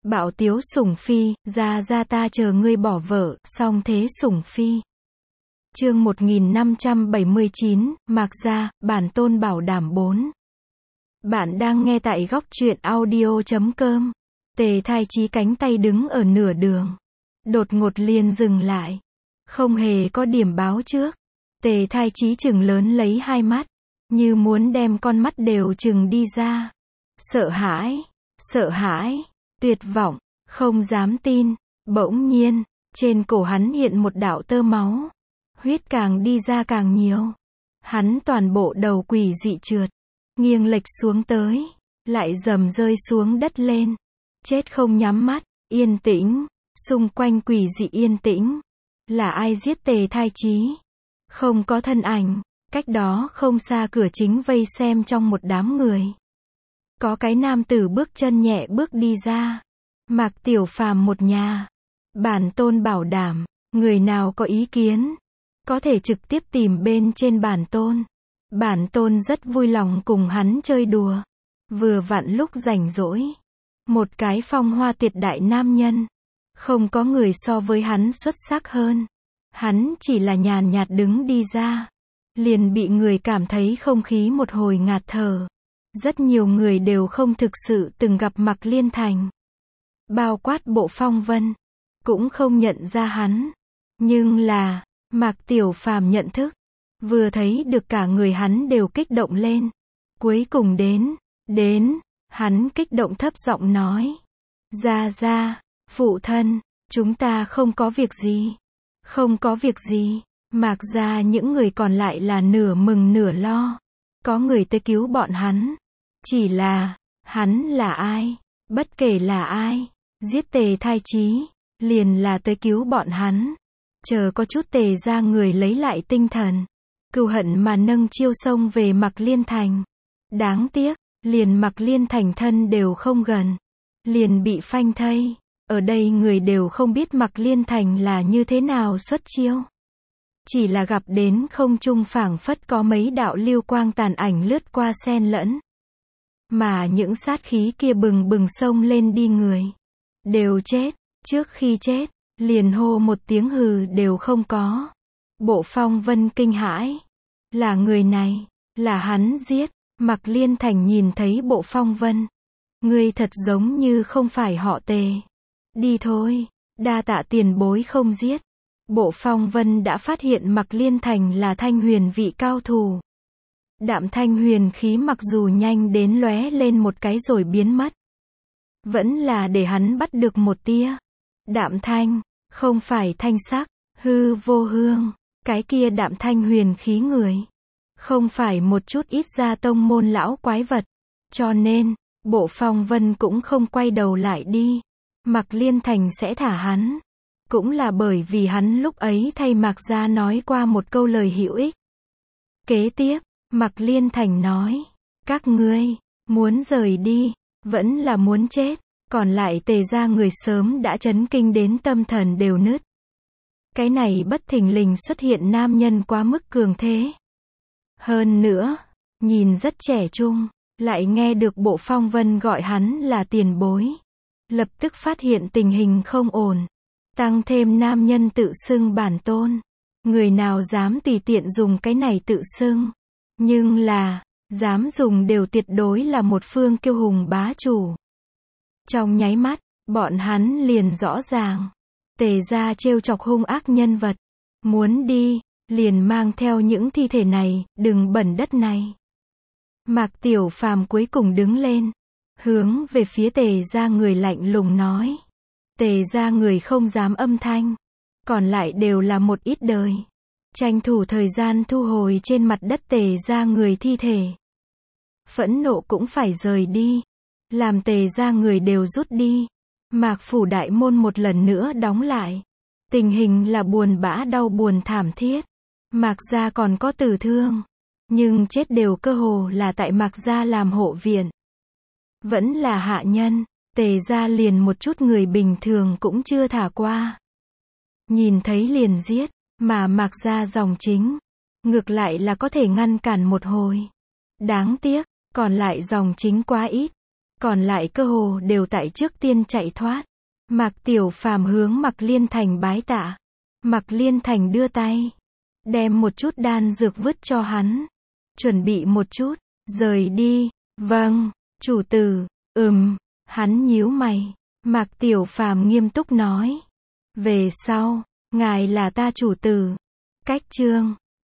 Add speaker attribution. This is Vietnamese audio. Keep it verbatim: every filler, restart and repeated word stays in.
Speaker 1: Bạo tiếu sủng phi, ra ra ta chờ ngươi bỏ vợ, song thế sủng phi. Chương một nghìn năm trăm bảy mươi chín, Mạc Gia, bản tôn bảo đảm bốn. Bạn đang nghe tại góc truyện audio chấm com. Tề Thai Chí cánh tay đứng ở nửa đường. Đột ngột liền dừng lại. Không hề có điểm báo trước. Tề Thai Chí trừng lớn lấy hai mắt. Như muốn đem con mắt đều trừng đi ra. Sợ hãi, sợ hãi, tuyệt vọng, không dám tin. Bỗng nhiên, trên cổ hắn hiện một đạo tơ máu. Huyết càng đi ra càng nhiều. Hắn toàn bộ đầu quỷ dị trượt. Nghiêng lệch xuống tới. Lại dầm rơi xuống đất lên. Chết không nhắm mắt. Yên tĩnh. Xung quanh quỷ dị yên tĩnh. Là ai giết Tề Thai Chí? Không có thân ảnh. Cách đó không xa cửa chính vây xem trong một đám người. Có cái nam tử bước chân nhẹ bước đi ra. Mạc Tiểu Phàm một nhà. Bản tôn bảo đảm. Người nào có ý kiến, có thể trực tiếp tìm bên trên bản tôn. Bản tôn rất vui lòng cùng hắn chơi đùa. Vừa vặn lúc rảnh rỗi. Một cái phong hoa tuyệt đại nam nhân. Không có người so với hắn xuất sắc hơn. Hắn chỉ là nhàn nhạt đứng đi ra. Liền bị người cảm thấy không khí một hồi ngạt thở. Rất nhiều người đều không thực sự từng gặp Mạc Liên Thành. Bao quát Bộ Phong Vân. Cũng không nhận ra hắn. Nhưng là, Mạc Tiểu Phàm nhận thức. Vừa thấy được cả người hắn đều kích động lên. Cuối cùng đến, đến, hắn kích động thấp giọng nói. Ra ra, phụ thân, chúng ta không có việc gì. Không có việc gì. Mạc gia những người còn lại là nửa mừng nửa lo. Có người tới cứu bọn hắn. Chỉ là, hắn là ai? Bất kể là ai, giết Tề Thai Chí, liền là tới cứu bọn hắn. Chờ có chút Tề gia người lấy lại tinh thần. Cừu hận mà nâng chiêu sông về Mạc Liên Thành. Đáng tiếc, liền Mạc Liên Thành thân đều không gần. Liền bị phanh thây. Ở đây người đều không biết Mạc Liên Thành là như thế nào xuất chiêu. Chỉ là gặp đến không trung phảng phất có mấy đạo lưu quang tàn ảnh lướt qua xen lẫn. Mà những sát khí kia bừng bừng xông lên đi người. Đều chết, trước khi chết, liền hô một tiếng hừ đều không có. Bộ Phong Vân kinh hãi. Là người này, là hắn giết. Mạc Liên Thành nhìn thấy Bộ Phong Vân. Ngươi thật giống như không phải họ Tề. Đi thôi, đa tạ tiền bối không giết. Bộ Phong Vân đã phát hiện Mạc Liên Thành là thanh huyền vị cao thủ. Đạm thanh huyền khí mặc dù nhanh đến lóe lên một cái rồi biến mất. Vẫn là để hắn bắt được một tia. Đạm thanh, không phải thanh sắc, hư vô hương. Cái kia đạm thanh huyền khí người. Không phải một chút ít ra tông môn lão quái vật. Cho nên, Bộ Phong Vân cũng không quay đầu lại đi. Mạc Liên Thành sẽ thả hắn. Cũng là bởi vì hắn lúc ấy thay Mạc gia nói qua một câu lời hữu ích. Kế tiếp, Mạc Liên Thành nói. Các ngươi, muốn rời đi, vẫn là muốn chết. Còn lại Tề gia người sớm đã chấn kinh đến tâm thần đều nứt. Cái này bất thình lình xuất hiện nam nhân quá mức cường thế. Hơn nữa, nhìn rất trẻ trung, lại nghe được Bộ Phong Vân gọi hắn là tiền bối. Lập tức phát hiện tình hình không ổn. Tăng thêm nam nhân tự xưng bản tôn. Người nào dám tùy tiện dùng cái này tự xưng. Nhưng là, dám dùng đều tuyệt đối là một phương kiêu hùng bá chủ. Trong nháy mắt, bọn hắn liền rõ ràng. Tề gia trêu chọc hung ác nhân vật. Muốn đi, liền mang theo những thi thể này, đừng bẩn đất này. Mạc Tiểu Phàm cuối cùng đứng lên. Hướng về phía Tề gia người lạnh lùng nói. Tề gia người không dám âm thanh. Còn lại đều là một ít đời. Tranh thủ thời gian thu hồi trên mặt đất Tề gia người thi thể. Phẫn nộ cũng phải rời đi. Làm Tề gia người đều rút đi. Mạc phủ đại môn một lần nữa đóng lại. Tình hình là buồn bã đau buồn thảm thiết. Mạc gia còn có tử thương. Nhưng chết đều cơ hồ là tại Mạc gia làm hộ viện. Vẫn là hạ nhân. Tề gia liền một chút người bình thường cũng chưa thả qua. Nhìn thấy liền giết. Mà Mạc gia dòng chính. Ngược lại là có thể ngăn cản một hồi. Đáng tiếc, còn lại dòng chính quá ít. Còn lại cơ hồ đều tại trước tiên chạy thoát. Mạc Tiểu Phàm hướng Mạc Liên Thành bái tạ. Mạc Liên Thành đưa tay, đem một chút đan dược vứt cho hắn. Chuẩn bị một chút, rời đi. Vâng, chủ tử. Ừm, hắn nhíu mày. Mạc Tiểu Phàm nghiêm túc nói. Về sau, ngài là ta chủ tử. Cách chương